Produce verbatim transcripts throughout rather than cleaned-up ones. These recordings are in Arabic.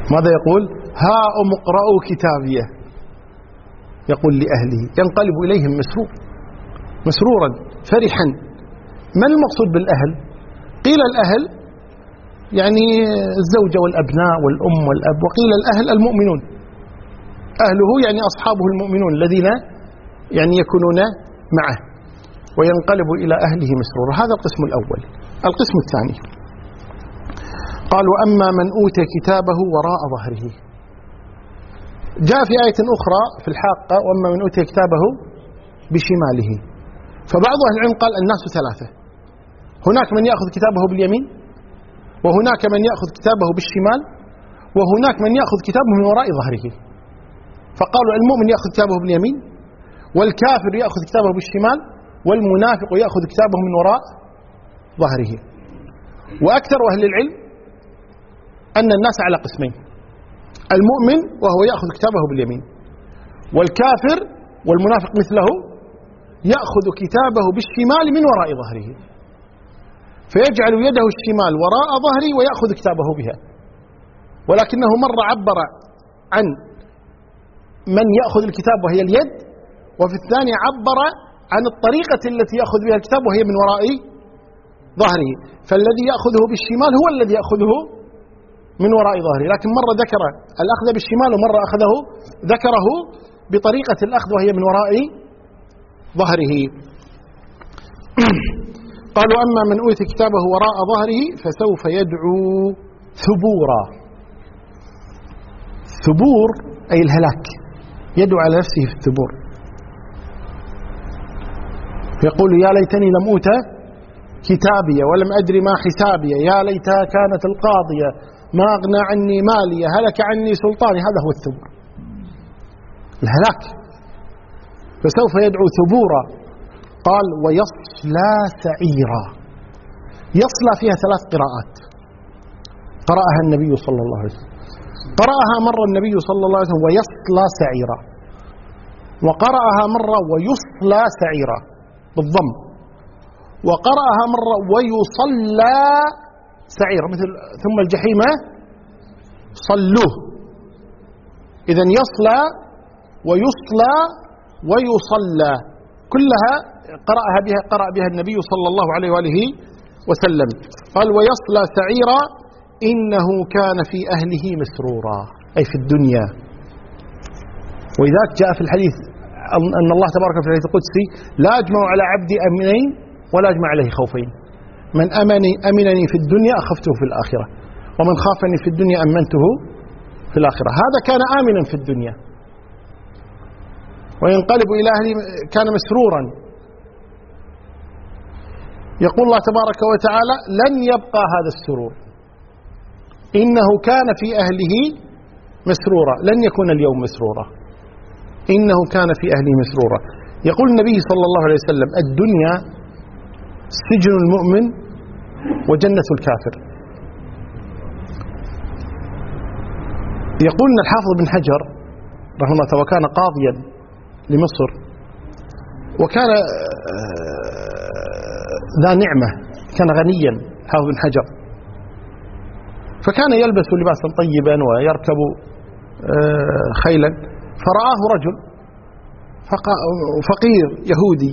ماذا يقول؟ هاؤم اقرأوا كتابيه، يقول لأهله، ينقلب إليهم مسرور مسرورا فرحا. من المقصود بالأهل؟ قيل الأهل يعني الزوجة والأبناء والأم والأب، وقيل الأهل المؤمنون، أهله يعني أصحابه المؤمنون الذين يعني يكونون معه، وينقلب إلى أهله مسرورا. هذا القسم الأول. القسم الثاني قال: وأما من أوتي كتابه وراء ظهره. جاء في آية أخرى في الحاقة: وأما من أوتي كتابه بشماله. فبعض أهل العلم قال الناس ثلاثة: هناك من يأخذ كتابه باليمين، وهناك من يأخذ كتابه بالشمال، وهناك من يأخذ كتابه من وراء ظهره. فقالوا المؤمن يأخذ كتابه باليمين، والكافر يأخذ كتابه بالشمال، والمنافق يأخذ كتابه من وراء ظهره. وأكثر أهل العلم أن الناس على قسمين: المؤمن وهو يأخذ كتابه باليمين، والكافر والمنافق مثله يأخذ كتابه بالشمال من وراء ظهره، فيجعل يده الشمال وراء ظهره ويأخذ كتابه بها. ولكنه مرة عبر عن من يأخذ الكتاب وهي اليد، وفي الثاني عبر عن الطريقة التي يأخذ بها الكتاب وهي من وراء ظهره. فالذي يأخذه بالشمال هو الذي يأخذه من وراء ظهره، لكن مرة ذكر الأخذ بالشمال ومرة أخذه ذكره بطريقة الأخذ وهي من وراء ظهره. قالوا: أما من أوتي كتابه وراء ظهره فسوف يدعو ثبورا. ثبور أي الهلاك، يدعو على نفسه في الثبور، يقول: يا ليتني لم أوت كتابي ولم أدري ما حسابي، يا ليتها كانت القاضية ما أغنى عني مالي، هلك عني سلطاني. هذا هو الثبور، الهلاك. فسوف يدعو ثبورا. قال: ويصلى سعيرا. يصلى فيها ثلاث قراءات قرأها النبي صلى الله عليه وسلم. قرأها مرة النبي صلى الله عليه وسلم ويصلى سعيرا، وقرأها مرة ويصلى سعيرا بالضم، وقرأها مرة ويصلى سعيرا، مثل ثم الجحيم صلوه. إذن يصلى ويصلى ويصلى كلها قرأها بها قرأ بها النبي صلى الله عليه وآله وسلم. قال: ويصلى سعيرا إنه كان في أهله مسرورا، أي في الدنيا. وإذاك جاء في الحديث أن الله تبارك في الحديث القدسي: لا أجمع على عبدي أمنين ولا أجمع عليه خوفين، من أمني أمنني في الدنيا أخفته في الآخرة، ومن خافني في الدنيا أمنته في الآخرة. هذا كان آمنا في الدنيا وينقلب إلى أهله كان مسرورا. يقول الله تبارك وتعالى: لن يبقى هذا السرور، إنه كان في أهله مسرورا، لن يكون اليوم مسرورا، إنه كان في أهله مسرورا. يقول النبي صلى الله عليه وسلم: الدنيا سجن المؤمن وجنة الكافر. يقول الحافظ بن حجر رحمه الله وكان قاضيا لمصر، وكان ذا نعمة، كان غنيا حافظ بن حجر، فكان يلبس لباسا طيبا ويركب خيلا. فرآه رجل فقير يهودي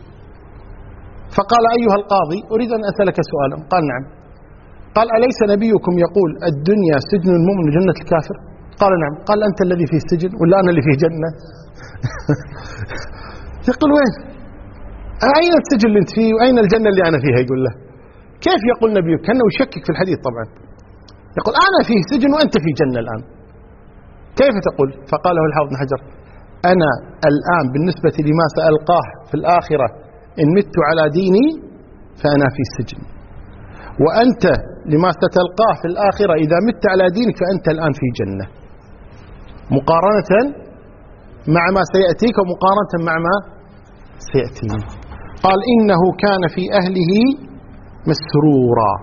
فقال: أيها القاضي أريد أن أسألك سؤالا. قال: نعم. قال: أليس نبيكم يقول الدنيا سجن المؤمن وجنة الكافر؟ قال: نعم. قال: أنت الذي فيه السجن ولا أنا اللي فيه جنة؟ يقول: وين؟ أين السجن اللي أنت فيه وأين الجنة اللي أنا فيها؟ يقول له: كيف يقول نبيك؟ كأنه يشكك في الحديث طبعا. يقول: أنا فيه سجن وأنت في جنة الآن، كيف تقول؟ فقال له الحافظ بن حجر: أنا الآن بالنسبة لما سألقاه في الآخرة إن مت على ديني فأنا في السجن، وأنت لما ستلقاه في الآخرة إذا مت على دينك فأنت الآن في جنة، مقارنة مع ما سيأتيك ومقارنة مع ما سيأتيني. قال: إنه كان في أهله مسرورا.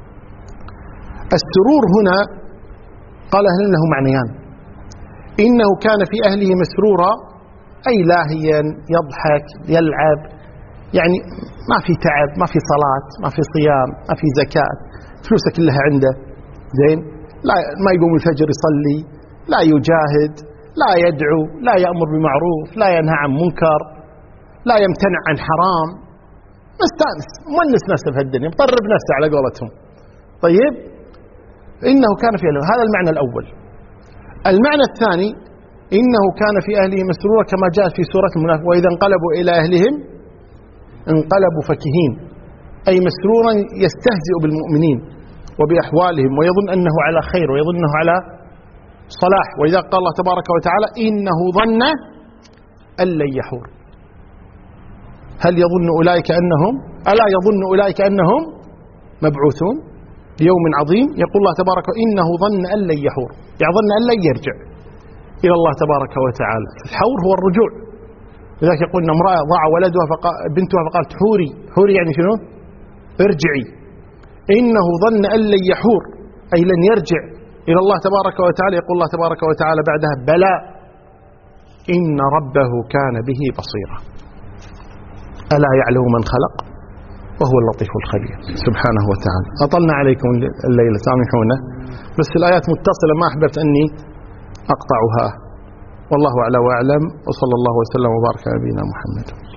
السرور هنا قال أهل له معنيان: إنه كان في أهله مسرورا أي لاهيا يضحك يلعب، يعني ما في تعب، ما في صلاة، ما في صيام، ما في زكاة، فلوسه كلها عنده زين، لا ما يقوم الفجر يصلي، لا يجاهد، لا يدعو، لا يأمر بمعروف، لا ينهى عن منكر، لا يمتنع عن حرام، مستانس مونس نفسه في الدنيا، مطرب نفسه على قولتهم. طيب إنه كان في أهله، هذا المعنى الأول. المعنى الثاني إنه كان في أهله مسرورا كما جاء في سورة المنافق وإذا انقلبوا إلى أهلهم انقلبوا فكهين، أي مسرورا يستهزئ بالمؤمنين وبأحوالهم ويظن أنه على خير ويظن أنه على صلاح. وإذا قال الله تبارك وتعالى إنه ظن أن لن يحور، هل يظن أولئك أنهم ألا يظن أولئك أنهم مبعوثون ليوم عظيم؟ يقول الله تبارك إنه ظن أن لن يحور، يعني ظن أن لن يرجع إلى الله تبارك وتعالى. الحور هو الرجوع، لذلك يقول إن امرأة ضاع ولدها فقال بنتها فقالت حوري، حوري يعني شنو؟ ارجعي. إنه ظن أن لن يحور أي لن يرجع إلى الله تبارك وتعالى. يقول الله تبارك وتعالى بعدها بلى إن ربه كان به بصيرا ألا يعلم من خلق وهو اللطيف الخبير سبحانه وتعالى. أطلنا عليكم الليلة سامحونا، بس الآيات متصلة ما أحببت أني أقطعها. والله أعلى وأعلم، وصلى الله وسلم وبارك على نبينا محمد.